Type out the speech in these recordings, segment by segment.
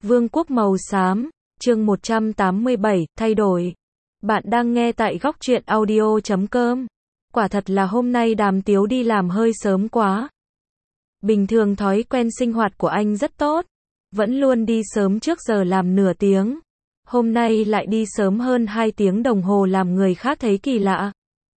Vương quốc màu xám, chương 187, thay đổi. Bạn đang nghe tại góc truyện audio.com. Quả thật là hôm nay Đàm Tiếu đi làm hơi sớm quá. Bình thường thói quen sinh hoạt của anh rất tốt, vẫn luôn đi sớm trước giờ làm nửa tiếng. Hôm nay lại đi sớm hơn 2 tiếng đồng hồ làm người khác thấy kỳ lạ.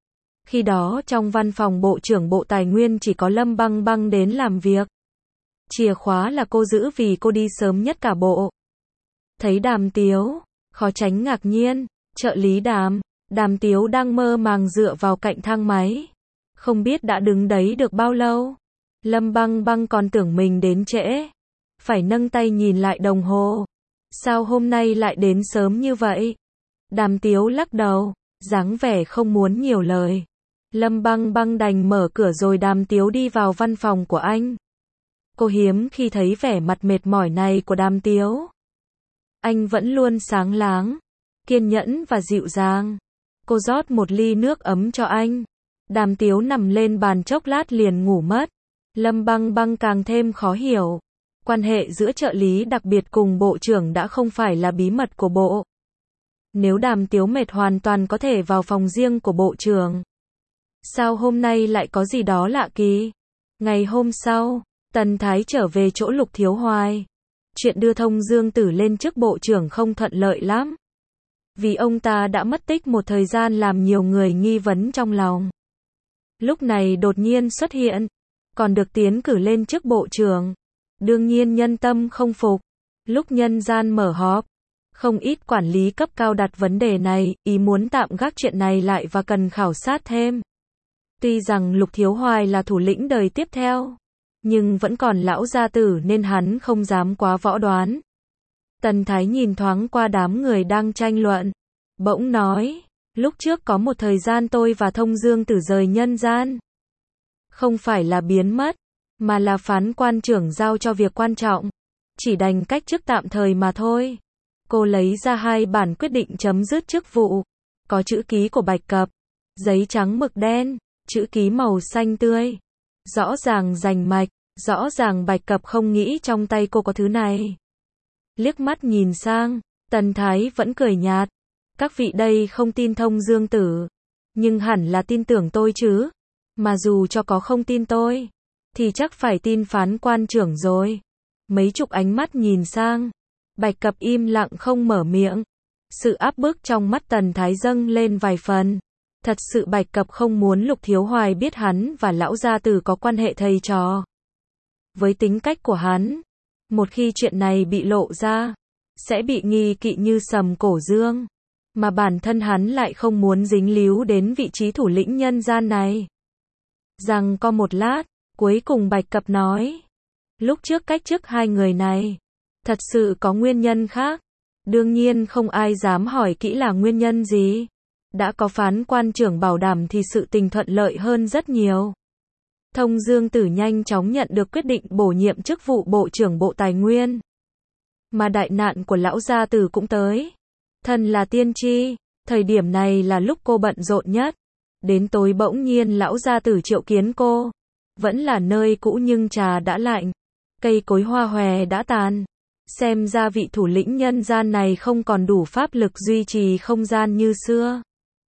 Khi đó trong văn phòng Bộ trưởng Bộ Tài nguyên chỉ có Lâm Băng Băng đến làm việc. Chìa khóa là cô giữ vì cô đi sớm nhất cả bộ. Thấy Đàm Tiếu, khó tránh ngạc nhiên, trợ lý Đàm Tiếu đang mơ màng dựa vào cạnh thang máy. Không biết đã đứng đấy được bao lâu. Lâm Băng Băng còn tưởng mình đến trễ. Phải nâng tay nhìn lại đồng hồ. Sao hôm nay lại đến sớm như vậy? Đàm Tiếu lắc đầu, dáng vẻ không muốn nhiều lời. Lâm Băng Băng đành mở cửa rồi Đàm Tiếu đi vào văn phòng của anh. Cô hiếm khi thấy vẻ mặt mệt mỏi này của Đàm Tiếu. Anh vẫn luôn sáng láng, kiên nhẫn và dịu dàng. Cô rót một ly nước ấm cho anh. Đàm Tiếu nằm lên bàn chốc lát liền ngủ mất. Lâm Băng Băng càng thêm khó hiểu. Quan hệ giữa trợ lý đặc biệt cùng bộ trưởng đã không phải là bí mật của bộ. Nếu Đàm Tiếu mệt hoàn toàn có thể vào phòng riêng của bộ trưởng. Sao hôm nay lại có gì đó lạ kỳ? Ngày hôm sau, Tần Thái trở về chỗ Lục Thiếu Hoài. Chuyện đưa Thông Dương Tử lên chức bộ trưởng không thuận lợi lắm. Vì ông ta đã mất tích một thời gian làm nhiều người nghi vấn trong lòng. Lúc này đột nhiên xuất hiện, còn được tiến cử lên chức bộ trưởng. Đương nhiên nhân tâm không phục. Lúc nhân gian mở họp, không ít quản lý cấp cao đặt vấn đề này, ý muốn tạm gác chuyện này lại và cần khảo sát thêm. Tuy rằng Lục Thiếu Hoài là thủ lĩnh đời tiếp theo, nhưng vẫn còn lão gia tử nên hắn không dám quá võ đoán. Tần Thái nhìn thoáng qua đám người đang tranh luận, bỗng nói, lúc trước có một thời gian tôi và Thông Dương Tử rời nhân gian. Không phải là biến mất, mà là phán quan trưởng giao cho việc quan trọng. Chỉ đành cách chức tạm thời mà thôi. Cô lấy ra 2 bản quyết định chấm dứt chức vụ. Có chữ ký của Bạch Cập, giấy trắng mực đen, chữ ký màu xanh tươi. Rõ ràng rành mạch, rõ ràng Bạch Cập không nghĩ trong tay cô có thứ này. Liếc mắt nhìn sang, Tần Thái vẫn cười nhạt. Các vị đây không tin Thông Dương Tử, nhưng hẳn là tin tưởng tôi chứ. Mà dù cho có không tin tôi, thì chắc phải tin phán quan trưởng rồi. Mấy chục ánh mắt nhìn sang. Bạch Cập im lặng không mở miệng. Sự áp bức trong mắt Tần Thái dâng lên vài phần. Thật sự Bạch Cập không muốn Lục Thiếu Hoài biết hắn và lão gia tử có quan hệ thầy trò. Với tính cách của hắn, một khi chuyện này bị lộ ra, sẽ bị nghi kỵ như sầm cổ dương. Mà bản thân hắn lại không muốn dính líu đến vị trí thủ lĩnh nhân gian này. Rằng có một lát, cuối cùng Bạch Cập nói. Lúc trước cách chức 2 người này, thật sự có nguyên nhân khác. Đương nhiên không ai dám hỏi kỹ là nguyên nhân gì. Đã có phán quan trưởng bảo đảm thì sự tình thuận lợi hơn rất nhiều. Thông Dương Tử nhanh chóng nhận được quyết định bổ nhiệm chức vụ Bộ trưởng Bộ Tài nguyên. Mà đại nạn của lão gia tử cũng tới. Thân là tiên tri, thời điểm này là lúc cô bận rộn nhất. Đến tối bỗng nhiên lão gia tử triệu kiến cô. Vẫn là nơi cũ nhưng trà đã lạnh. Cây cối hoa hòe đã tàn. Xem ra vị thủ lĩnh nhân gian này không còn đủ pháp lực duy trì không gian như xưa.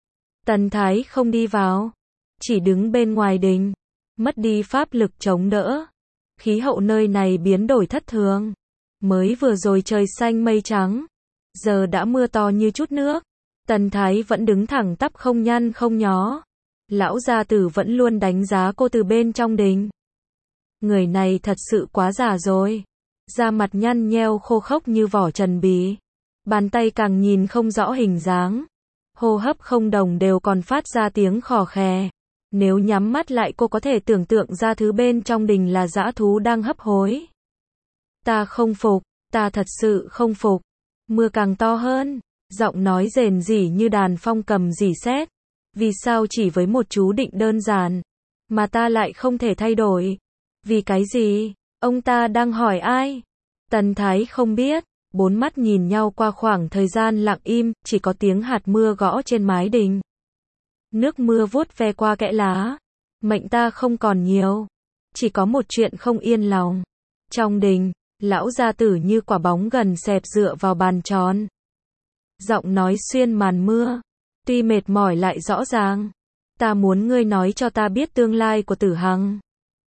Tần Thái không đi vào, chỉ đứng bên ngoài đình. Mất đi pháp lực chống đỡ. Khí hậu nơi này biến đổi thất thường. Mới vừa rồi trời xanh mây trắng, giờ đã mưa to như chút nước. Tần Thái vẫn đứng thẳng tắp không nhăn không nhó. Lão gia tử vẫn luôn đánh giá cô từ bên trong đình. Người này thật sự quá già rồi. Da mặt nhăn nheo khô khốc như vỏ trần bí. Bàn tay càng nhìn không rõ hình dáng. Hô hấp không đồng đều còn phát ra tiếng khò khè. Nếu nhắm mắt lại cô có thể tưởng tượng ra thứ bên trong đình là dã thú đang hấp hối. Ta không phục, ta thật sự không phục. Mưa càng to hơn, giọng nói rền rỉ như đàn phong cầm rỉ sét. Vì sao chỉ với một chú định đơn giản, mà ta lại không thể thay đổi? Vì cái gì? Ông ta đang hỏi ai? Tần Thái không biết. 4 mắt nhìn nhau qua khoảng thời gian lặng im, chỉ có tiếng hạt mưa gõ trên mái đình. Nước mưa vuốt ve qua kẽ lá. Mệnh ta không còn nhiều. Chỉ có một chuyện không yên lòng. Trong đình, Lão gia tử như quả bóng gần xẹp dựa vào bàn tròn. Giọng nói xuyên màn mưa. Tuy mệt mỏi lại rõ ràng. Ta muốn ngươi nói cho ta biết tương lai của Tử Hằng.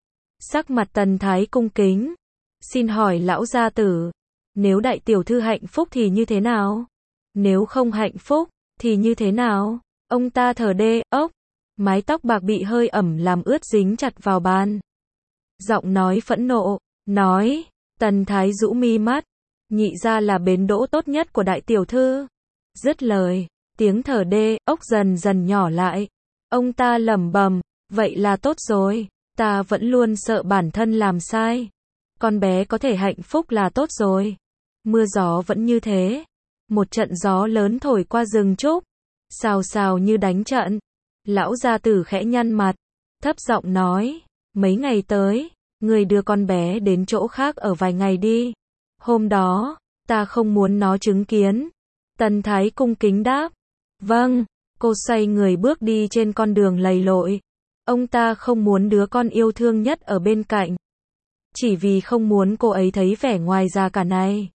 Sắc mặt Tần Thái cung kính. Xin hỏi lão gia tử. Nếu đại tiểu thư hạnh phúc thì như thế nào? Nếu không hạnh phúc, thì như thế nào? Ông ta thở đê, ốc. Mái tóc bạc bị hơi ẩm làm ướt dính chặt vào bàn. Giọng nói phẫn nộ. Nói. Tần Thái rũ mi mắt. Nhị ra là bến đỗ tốt nhất của đại tiểu thư. Dứt lời. Tiếng thở đê, ốc dần dần nhỏ lại. Ông ta lẩm bẩm. Vậy là tốt rồi. Ta vẫn luôn sợ bản thân làm sai. Con bé có thể hạnh phúc là tốt rồi. Mưa gió vẫn như thế. Một trận gió lớn thổi qua rừng trúc. Xào xào như đánh trận. Lão gia tử khẽ nhăn mặt. Thấp giọng nói. Mấy ngày tới, người đưa con bé đến chỗ khác ở vài ngày đi. Hôm đó, ta không muốn nó chứng kiến. Tần Thái cung kính đáp. Vâng, cô xoay người bước đi trên con đường lầy lội. Ông ta không muốn đứa con yêu thương nhất ở bên cạnh. Chỉ vì không muốn cô ấy thấy vẻ ngoài già cả này.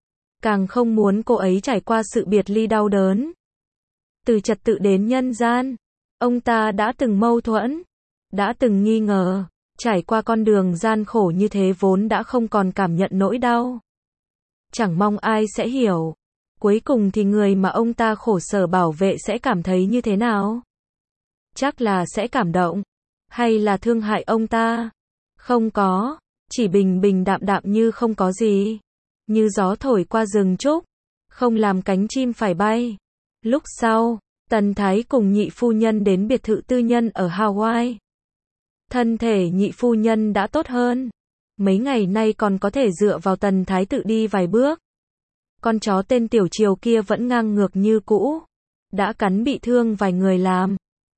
Càng không muốn cô ấy trải qua sự biệt ly đau đớn. Từ trật tự đến nhân gian, ông ta đã từng mâu thuẫn, đã từng nghi ngờ, trải qua con đường gian khổ như thế vốn đã không còn cảm nhận nỗi đau. Chẳng mong ai sẽ hiểu. Cuối cùng thì người mà ông ta khổ sở bảo vệ sẽ cảm thấy như thế nào? Chắc là sẽ cảm động. Hay là thương hại ông ta? Không có. Chỉ bình bình đạm đạm như không có gì. Như gió thổi qua rừng trúc. Không làm cánh chim phải bay. Lúc sau, Tần Thái cùng nhị phu nhân đến biệt thự tư nhân ở Hawaii. Thân thể nhị phu nhân đã tốt hơn. Mấy ngày nay còn có thể dựa vào Tần Thái tự đi vài bước. Con chó tên Tiểu Triều kia vẫn ngang ngược như cũ. Đã cắn bị thương vài người làm.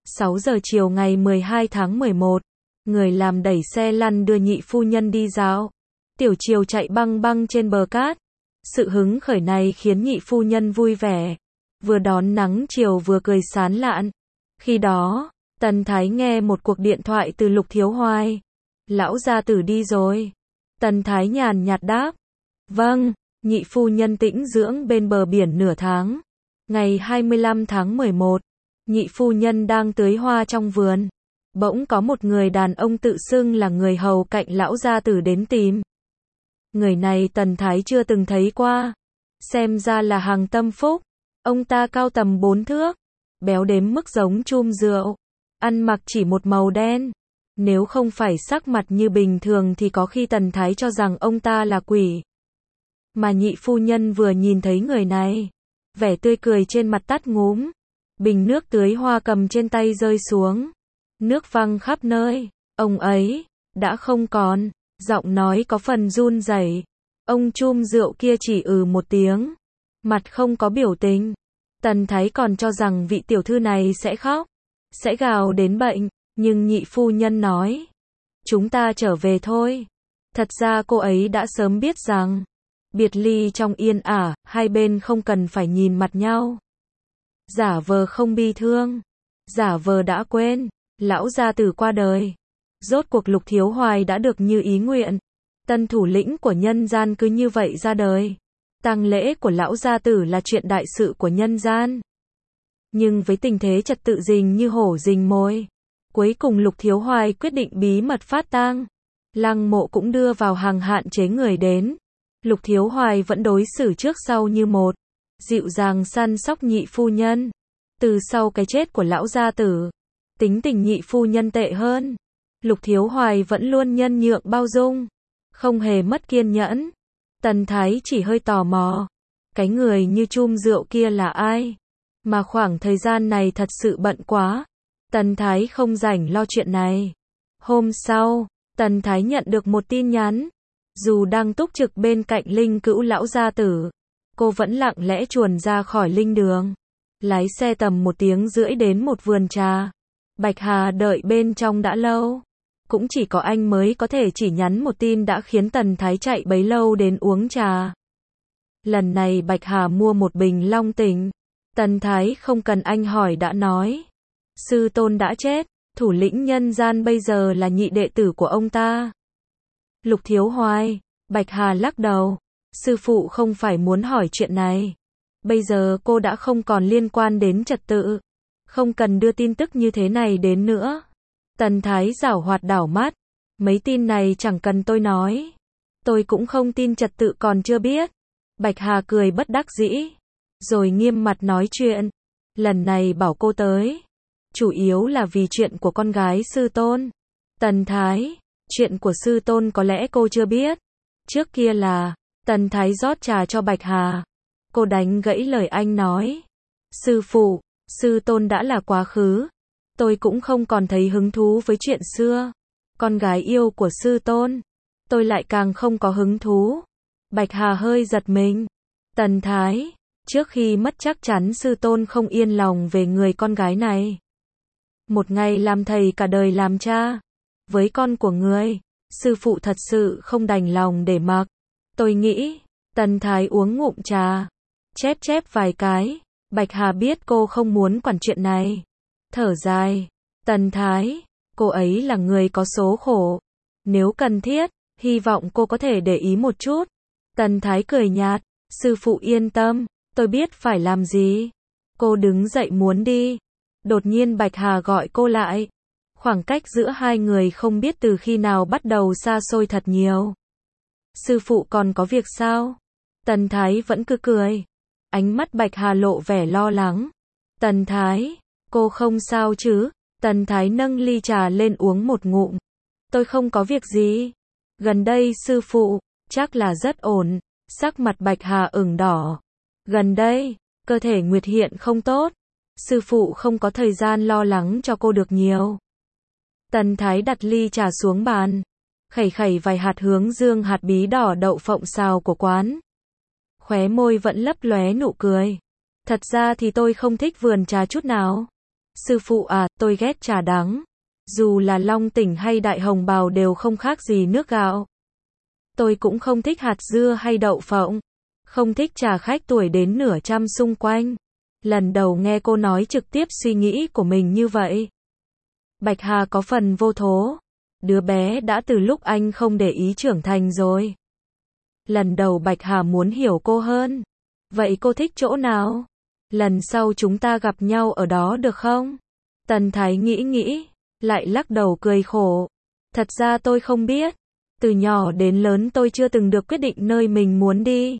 6 giờ chiều ngày 12 tháng 11. Người làm đẩy xe lăn đưa nhị phu nhân đi dạo. Tiểu Triều chạy băng băng trên bờ cát. Sự hứng khởi này khiến nhị phu nhân vui vẻ. Vừa đón nắng chiều vừa cười sán lạn. Khi đó, Tần Thái nghe một cuộc điện thoại từ Lục Thiếu Hoài. Lão gia tử đi rồi. Tần Thái nhàn nhạt đáp. Vâng, nhị phu nhân tĩnh dưỡng bên bờ biển nửa tháng. Ngày 25 tháng 11, nhị phu nhân đang tưới hoa trong vườn. Bỗng có một người đàn ông tự xưng là người hầu cạnh lão gia tử đến tìm. Người này Tần Thái chưa từng thấy qua. Xem ra là Hằng Tâm Phúc. Ông ta cao tầm 4 thước. Béo đếm mức giống chum rượu. Ăn mặc chỉ một màu đen. Nếu không phải sắc mặt như bình thường thì có khi Tần Thái cho rằng ông ta là quỷ. Mà nhị phu nhân vừa nhìn thấy người này. Vẻ tươi cười trên mặt tắt ngúm. Bình nước tưới hoa cầm trên tay rơi xuống. Nước văng khắp nơi. Ông ấy đã không còn. Giọng nói có phần run rẩy. Ông chum rượu kia chỉ một tiếng. Mặt không có biểu tình. Tần Thái còn cho rằng vị tiểu thư này sẽ khóc. Sẽ gào đến bệnh. Nhưng nhị phu nhân nói. Chúng ta trở về thôi. Thật ra cô ấy đã sớm biết rằng. Biệt ly trong yên ả, hai bên không cần phải nhìn mặt nhau. Giả vờ không bi thương. Giả vờ đã quên. Lão gia tử qua đời. Rốt cuộc Lục Thiếu Hoài đã được như ý nguyện. Tân thủ lĩnh của nhân gian cứ như vậy ra đời. Tang lễ của lão gia tử là chuyện đại sự của nhân gian. Nhưng với tình thế trật tự rình như hổ rình mồi. Cuối cùng Lục Thiếu Hoài quyết định bí mật phát tang. Lăng Mộ cũng đưa vào hàng hạn chế người đến. Lục Thiếu Hoài vẫn đối xử trước sau như một. Dịu dàng săn sóc nhị phu nhân. Từ sau cái chết của lão gia tử, tính tình nhị phu nhân tệ hơn. Lục Thiếu Hoài vẫn luôn nhân nhượng bao dung. Không hề mất kiên nhẫn. Tần Thái chỉ hơi tò mò. Cái người như chum rượu kia là ai? Mà khoảng thời gian này thật sự bận quá. Tần Thái không rảnh lo chuyện này. Hôm sau, Tần Thái nhận được một tin nhắn. Dù đang túc trực bên cạnh linh cữu lão gia tử, cô vẫn lặng lẽ chuồn ra khỏi linh đường. Lái xe tầm 1 tiếng rưỡi đến một vườn trà. Bạch Hà đợi bên trong đã lâu. Cũng chỉ có anh mới có thể chỉ nhắn một tin đã khiến Tần Thái chạy bấy lâu đến uống trà. Lần này Bạch Hà mua một bình Long Tỉnh. Tần Thái không cần anh hỏi đã nói. Sư tôn đã chết, thủ lĩnh nhân gian bây giờ là nhị đệ tử của ông ta. Lục Thiếu Hoài, Bạch Hà lắc đầu. Sư phụ không phải muốn hỏi chuyện này. Bây giờ cô đã không còn liên quan đến trật tự. Không cần đưa tin tức như thế này đến nữa. Tần Thái giảo hoạt đảo mắt. Mấy tin này chẳng cần tôi nói. Tôi cũng không tin trật tự còn chưa biết. Bạch Hà cười bất đắc dĩ. Rồi nghiêm mặt nói chuyện. Lần này bảo cô tới. Chủ yếu là vì chuyện của con gái sư tôn. Tần Thái. Chuyện của sư tôn có lẽ cô chưa biết. Trước kia là. Tần Thái rót trà cho Bạch Hà. Cô đánh gãy lời anh nói. Sư phụ, sư tôn đã là quá khứ. Tôi cũng không còn thấy hứng thú với chuyện xưa. Con gái yêu của sư tôn. Tôi lại càng không có hứng thú. Bạch Hà hơi giật mình. Tần Thái, trước khi mất chắc chắn sư tôn không yên lòng về người con gái này. Một ngày làm thầy cả đời làm cha. Với con của người, sư phụ thật sự không đành lòng để mặc. Tôi nghĩ, Tần Thái uống ngụm trà. Chép vài cái. Bạch Hà biết cô không muốn quản chuyện này. Thở dài. Tần Thái, cô ấy là người có số khổ. Nếu cần thiết, hy vọng cô có thể để ý một chút. Tần Thái cười nhạt. Sư phụ yên tâm, tôi biết phải làm gì. Cô đứng dậy muốn đi. Đột nhiên Bạch Hà gọi cô lại. Khoảng cách giữa hai người không biết từ khi nào bắt đầu xa xôi thật nhiều. Sư phụ còn có việc sao? Tần Thái vẫn cứ cười. Ánh mắt Bạch Hà lộ vẻ lo lắng. Tần Thái, cô không sao chứ? Tần Thái nâng ly trà lên uống một ngụm. Tôi không có việc gì. Gần đây sư phụ, chắc là rất ổn. Sắc mặt Bạch Hà ửng đỏ. Gần đây, cơ thể Nguyệt Hiện không tốt. Sư phụ không có thời gian lo lắng cho cô được nhiều. Tần Thái đặt ly trà xuống bàn. Khẩy vài hạt hướng dương hạt bí đỏ đậu phộng xào của quán. Khóe môi vẫn lấp lóe nụ cười. Thật ra thì tôi không thích vườn trà chút nào. Sư phụ à, tôi ghét trà đắng. Dù là Long Tỉnh hay Đại Hồng Bào đều không khác gì nước gạo. Tôi cũng không thích hạt dưa hay đậu phộng. Không thích trà khách tuổi đến nửa trăm xung quanh. Lần đầu nghe cô nói trực tiếp suy nghĩ của mình như vậy. Bạch Hà có phần vô thố. Đứa bé đã từ lúc anh không để ý trưởng thành rồi. Lần đầu Bạch Hà muốn hiểu cô hơn. Vậy cô thích chỗ nào? Lần sau chúng ta gặp nhau ở đó được không? Tần Thái nghĩ, lại lắc đầu cười khổ. Thật ra tôi không biết. Từ nhỏ đến lớn tôi chưa từng được quyết định nơi mình muốn đi.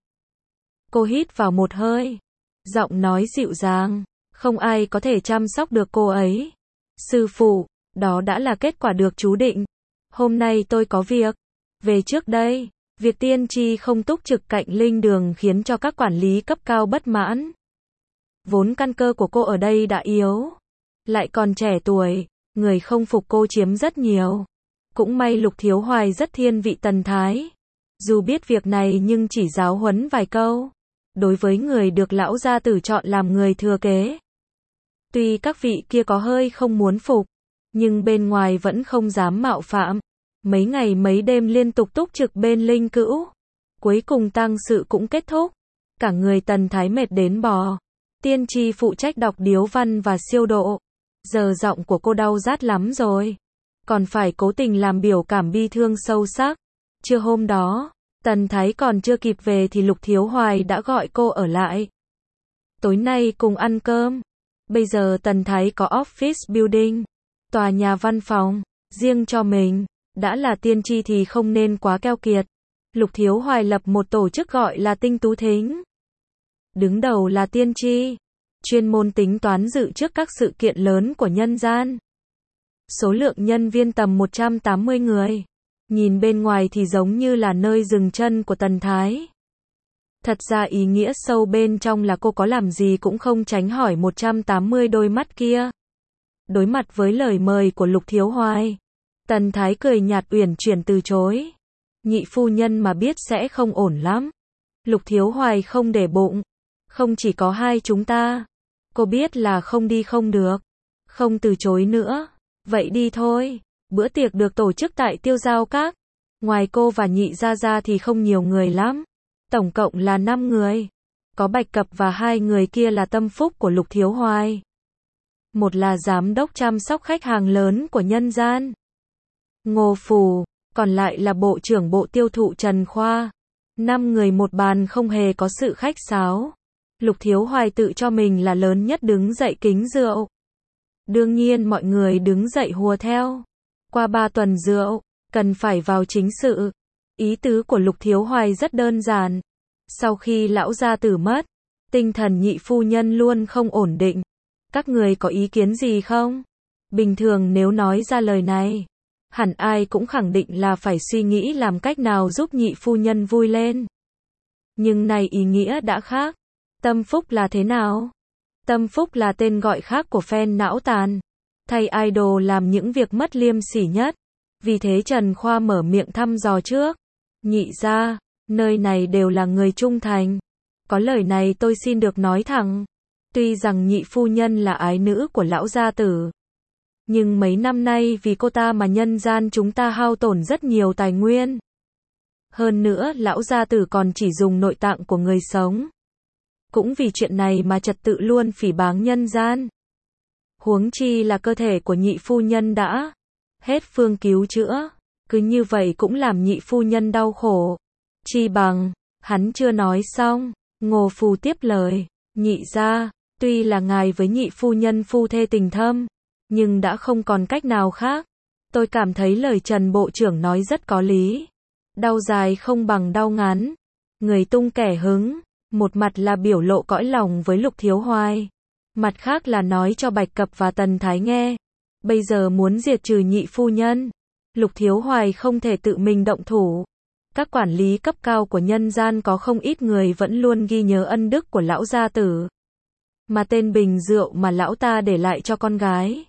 Cô hít vào một hơi. Giọng nói dịu dàng. Không ai có thể chăm sóc được cô ấy. Sư phụ, đó đã là kết quả được chú định. Hôm nay tôi có việc. Về trước đây, việc tiên tri không túc trực cạnh linh đường khiến cho các quản lý cấp cao bất mãn. Vốn căn cơ của cô ở đây đã yếu. Lại còn trẻ tuổi, người không phục cô chiếm rất nhiều. Cũng may Lục Thiếu Hoài rất thiên vị Tần Thái. Dù biết việc này nhưng chỉ giáo huấn vài câu. Đối với người được lão gia tử chọn làm người thừa kế. Tuy các vị kia có hơi không muốn phục, nhưng bên ngoài vẫn không dám mạo phạm. Mấy ngày mấy đêm liên tục túc trực bên linh cữu. Cuối cùng tang sự cũng kết thúc. Cả người Tần Thái mệt đến bò. Tiên tri phụ trách đọc điếu văn và siêu độ. Giờ giọng của cô đau rát lắm rồi. Còn phải cố tình làm biểu cảm bi thương sâu sắc. Trưa hôm đó, Tần Thái còn chưa kịp về thì Lục Thiếu Hoài đã gọi cô ở lại. Tối nay cùng ăn cơm. Bây giờ Tần Thái có office building, tòa nhà văn phòng, riêng cho mình. Đã là tiên tri thì không nên quá keo kiệt. Lục Thiếu Hoài lập một tổ chức gọi là Tinh Tú Thính. Đứng đầu là tiên tri, chuyên môn tính toán dự trước các sự kiện lớn của nhân gian. Số lượng nhân viên tầm 180 người. Nhìn bên ngoài thì giống như là nơi dừng chân của Tần Thái. Thật ra ý nghĩa sâu bên trong là cô có làm gì cũng không tránh hỏi 180 đôi mắt kia. Đối mặt với lời mời của Lục Thiếu Hoài, Tần Thái cười nhạt uyển chuyển từ chối. Nhị phu nhân mà biết sẽ không ổn lắm. Lục Thiếu Hoài không để bụng. Không chỉ có hai chúng ta. Cô biết là không đi không được. Không từ chối nữa. Vậy đi thôi. Bữa tiệc được tổ chức tại Tiêu Giao Các. Ngoài cô và Nhị Gia Gia thì không nhiều người lắm. Tổng cộng là 5 người. Có Bạch Cập và hai người kia là tâm phúc của Lục Thiếu Hoài. Một là giám đốc chăm sóc khách hàng lớn của nhân gian, Ngô Phù. còn lại là Bộ trưởng Bộ Tiêu thụ Trần Khoa. 5 người một bàn không hề có sự khách sáo. Lục Thiếu Hoài tự cho mình là lớn nhất đứng dậy kính rượu. Đương nhiên mọi người đứng dậy hùa theo. Qua 3 tuần rượu, cần phải vào chính sự. Ý tứ của Lục Thiếu Hoài rất đơn giản. Sau khi lão gia tử mất, tinh thần nhị phu nhân luôn không ổn định. Các người có ý kiến gì không? Bình thường nếu nói ra lời này, hẳn ai cũng khẳng định là phải suy nghĩ làm cách nào giúp nhị phu nhân vui lên. Nhưng này ý nghĩa đã khác. Tâm Phúc là thế nào? Tâm Phúc là tên gọi khác của fan não tàn. Thay idol làm những việc mất liêm sỉ nhất. Vì thế Trần Khoa mở miệng thăm dò trước. Nhị gia, nơi này đều là người trung thành. Có lời này tôi xin được nói thẳng. Tuy rằng nhị phu nhân là ái nữ của lão gia tử, nhưng mấy năm nay vì cô ta mà nhân gian chúng ta hao tổn rất nhiều tài nguyên. Hơn nữa lão gia tử còn chỉ dùng nội tạng của người sống. Cũng vì chuyện này mà trật tự luôn phỉ báng nhân gian. Huống chi là cơ thể của nhị phu nhân đã hết phương cứu chữa. Cứ như vậy cũng làm nhị phu nhân đau khổ. Chi bằng, hắn chưa nói xong, Ngô Phu tiếp lời, nhị gia, tuy là ngài với nhị phu nhân phu thê tình thâm, nhưng đã không còn cách nào khác. Tôi cảm thấy lời Trần Bộ trưởng nói rất có lý. Đau dài không bằng đau ngắn. Người tung kẻ hứng, một mặt là biểu lộ cõi lòng với Lục Thiếu Hoài, mặt khác là nói cho Bạch Cập và Tần Thái nghe. Bây giờ muốn diệt trừ nhị phu nhân, Lục Thiếu Hoài không thể tự mình động thủ. Các quản lý cấp cao của nhân gian có không ít người vẫn luôn ghi nhớ ân đức của lão gia tử. Mà tên bình rượu mà lão ta để lại cho con gái,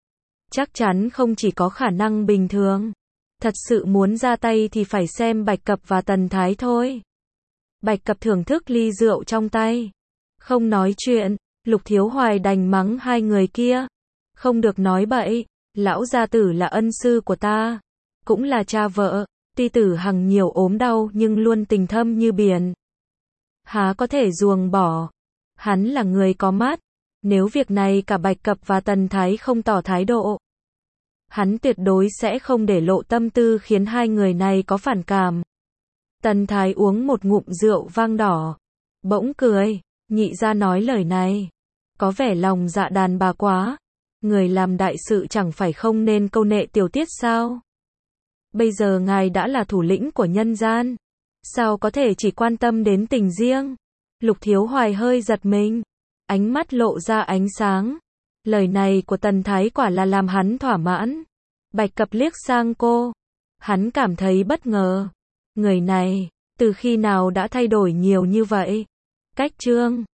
chắc chắn không chỉ có khả năng bình thường. Thật sự muốn ra tay thì phải xem Bạch Cập và Tần Thái thôi. Bạch Cập thưởng thức ly rượu trong tay, không nói chuyện. Lục Thiếu Hoài đành mắng hai người kia. Không được nói bậy, lão gia tử là ân sư của ta, cũng là cha vợ. Tuy tử hằng nhiều ốm đau nhưng luôn tình thâm như biển, há có thể ruồng bỏ. Hắn là người có mắt. Nếu việc này cả Bạch Cập và Tần Thái không tỏ thái độ, hắn tuyệt đối sẽ không để lộ tâm tư khiến hai người này có phản cảm. Tần Thái uống một ngụm rượu vang đỏ, bỗng cười. Nhị gia nói lời này, có vẻ lòng dạ đàn bà quá. Người làm đại sự chẳng phải không nên câu nệ tiểu tiết sao? Bây giờ ngài đã là thủ lĩnh của nhân gian, sao có thể chỉ quan tâm đến tình riêng? Lục Thiếu Hoài hơi giật mình, ánh mắt lộ ra ánh sáng. Lời này của Tần Thái quả là làm hắn thỏa mãn. Bạch Cập liếc sang cô, hắn cảm thấy bất ngờ. Người này, từ khi nào đã thay đổi nhiều như vậy? Cách trương